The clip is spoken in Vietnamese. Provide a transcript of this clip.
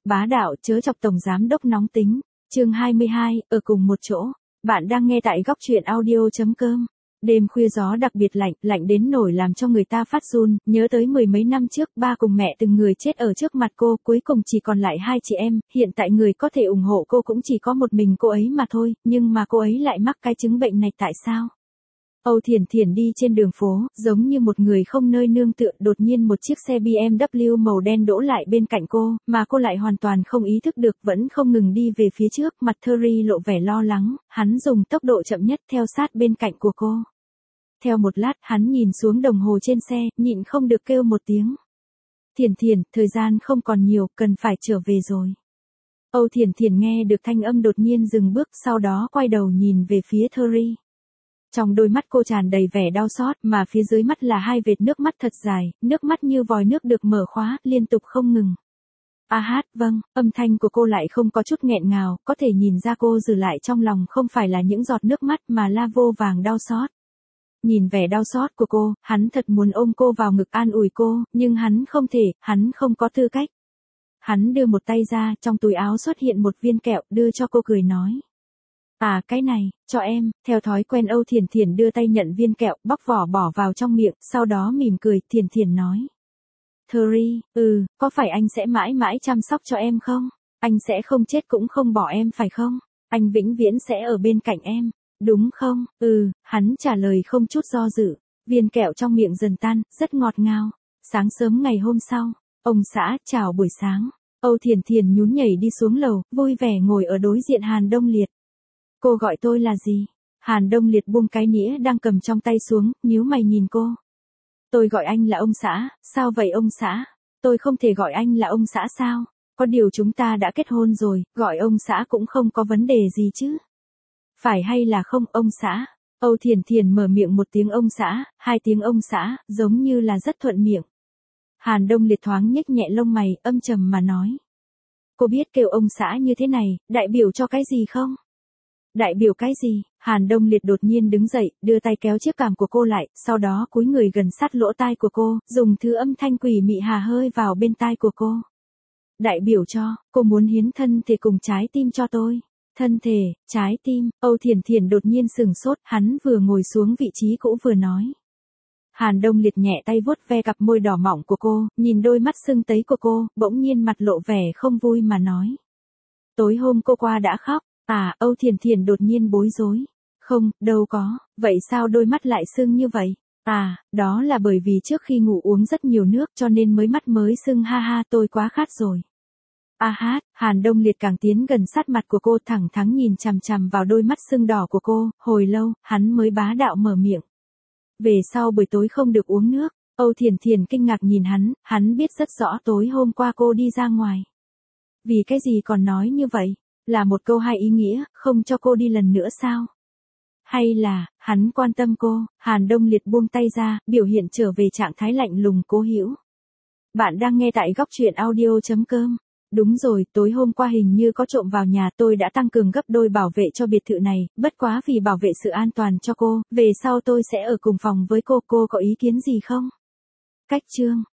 bá đạo chớ chọc tổng giám đốc nóng tính. Chương 22, ở cùng một chỗ. Bạn đang nghe tại góc truyện audio.com. Đêm khuya gió đặc biệt lạnh, lạnh đến nổi làm cho người ta phát run, nhớ tới mười mấy năm trước, ba cùng mẹ từng người chết ở trước mặt cô, cuối cùng chỉ còn lại hai chị em, hiện tại người có thể ủng hộ cô cũng chỉ có một mình cô ấy mà thôi, nhưng mà cô ấy lại mắc cái chứng bệnh này tại sao? Âu Thiển Thiển đi trên đường phố, giống như một người không nơi nương tựa, đột nhiên một chiếc xe BMW màu đen đỗ lại bên cạnh cô, mà cô lại hoàn toàn không ý thức được, vẫn không ngừng đi về phía trước, mặt Terry lộ vẻ lo lắng, hắn dùng tốc độ chậm nhất theo sát bên cạnh của cô. Theo một lát, hắn nhìn xuống đồng hồ trên xe, nhịn không được kêu một tiếng. Thiển Thiển, thời gian không còn nhiều, cần phải trở về rồi. Âu Thiển Thiển nghe được thanh âm đột nhiên dừng bước, sau đó quay đầu nhìn về phía Terry. Trong đôi mắt cô tràn đầy vẻ đau xót, mà phía dưới mắt là hai vệt nước mắt thật dài, nước mắt như vòi nước được mở khóa, liên tục không ngừng. Vâng, âm thanh của cô lại không có chút nghẹn ngào, có thể nhìn ra cô giữ lại trong lòng không phải là những giọt nước mắt mà là vô vàng đau xót. Nhìn vẻ đau xót của cô, hắn thật muốn ôm cô vào ngực an ủi cô, nhưng hắn không thể, hắn không có tư cách. Hắn đưa một tay ra, trong túi áo xuất hiện một viên kẹo, đưa cho cô cười nói. Cái này, cho em. Theo thói quen Âu Thiển Thiển đưa tay nhận viên kẹo, bóc vỏ bỏ vào trong miệng, sau đó mỉm cười, Thiển Thiển nói. Terry, có phải anh sẽ mãi mãi chăm sóc cho em không? Anh sẽ không chết cũng không bỏ em phải không? Anh vĩnh viễn sẽ ở bên cạnh em, đúng không? Hắn trả lời không chút do dự. Viên kẹo trong miệng dần tan, rất ngọt ngào. Sáng sớm ngày hôm sau, ông xã, chào buổi sáng. Âu Thiển Thiển nhún nhảy đi xuống lầu, vui vẻ ngồi ở đối diện Hàn Đông Liệt. Cô gọi tôi là gì? Hàn Đông Liệt buông cái nĩa đang cầm trong tay xuống, nhíu mày nhìn cô. Tôi gọi anh là ông xã, sao vậy ông xã? Tôi không thể gọi anh là ông xã sao? Có điều chúng ta đã kết hôn rồi, gọi ông xã cũng không có vấn đề gì chứ. Phải hay là không, ông xã? Âu Thiển Thiển mở miệng một tiếng ông xã, hai tiếng ông xã, giống như là rất thuận miệng. Hàn Đông Liệt thoáng nhếch nhẹ lông mày, âm trầm mà nói. Cô biết kêu ông xã như thế này, đại biểu cho cái gì không? Đại biểu cái gì? Hàn Đông Liệt đột nhiên đứng dậy, đưa tay kéo chiếc cằm của cô lại, sau đó cúi người gần sát lỗ tai của cô, dùng thứ âm thanh quỷ mị hà hơi vào bên tai của cô. Đại biểu cho, cô muốn hiến thân thể cùng trái tim cho tôi. Thân thể, trái tim, Âu Thiển Thiển đột nhiên sừng sốt, hắn vừa ngồi xuống vị trí cũ vừa nói. Hàn Đông Liệt nhẹ tay vuốt ve cặp môi đỏ mọng của cô, nhìn đôi mắt sưng tấy của cô, bỗng nhiên mặt lộ vẻ không vui mà nói. Tối hôm cô qua đã khóc. Âu Thiển Thiển đột nhiên bối rối. Không, đâu có, vậy sao đôi mắt lại sưng như vậy? Đó là bởi vì trước khi ngủ uống rất nhiều nước cho nên mới mắt mới sưng ha, tôi quá khát rồi. Hàn Đông Liệt càng tiến gần sát mặt của cô, thẳng thắn nhìn chằm chằm vào đôi mắt sưng đỏ của cô, hồi lâu, hắn mới bá đạo mở miệng. Về sau buổi tối không được uống nước. Âu Thiển Thiển kinh ngạc nhìn hắn biết rất rõ tối hôm qua cô đi ra ngoài. Vì cái gì còn nói như vậy? Là một câu hai ý nghĩa, không cho cô đi lần nữa sao? Hay là, hắn quan tâm cô? Hàn Đông Liệt buông tay ra, biểu hiện trở về trạng thái lạnh lùng cố hữu. Bạn đang nghe tại góc truyện audio.com. Đúng rồi, tối hôm qua hình như có trộm vào nhà, tôi đã tăng cường gấp đôi bảo vệ cho biệt thự này, bất quá vì bảo vệ sự an toàn cho cô, về sau tôi sẽ ở cùng phòng với cô có ý kiến gì không? Cách chương.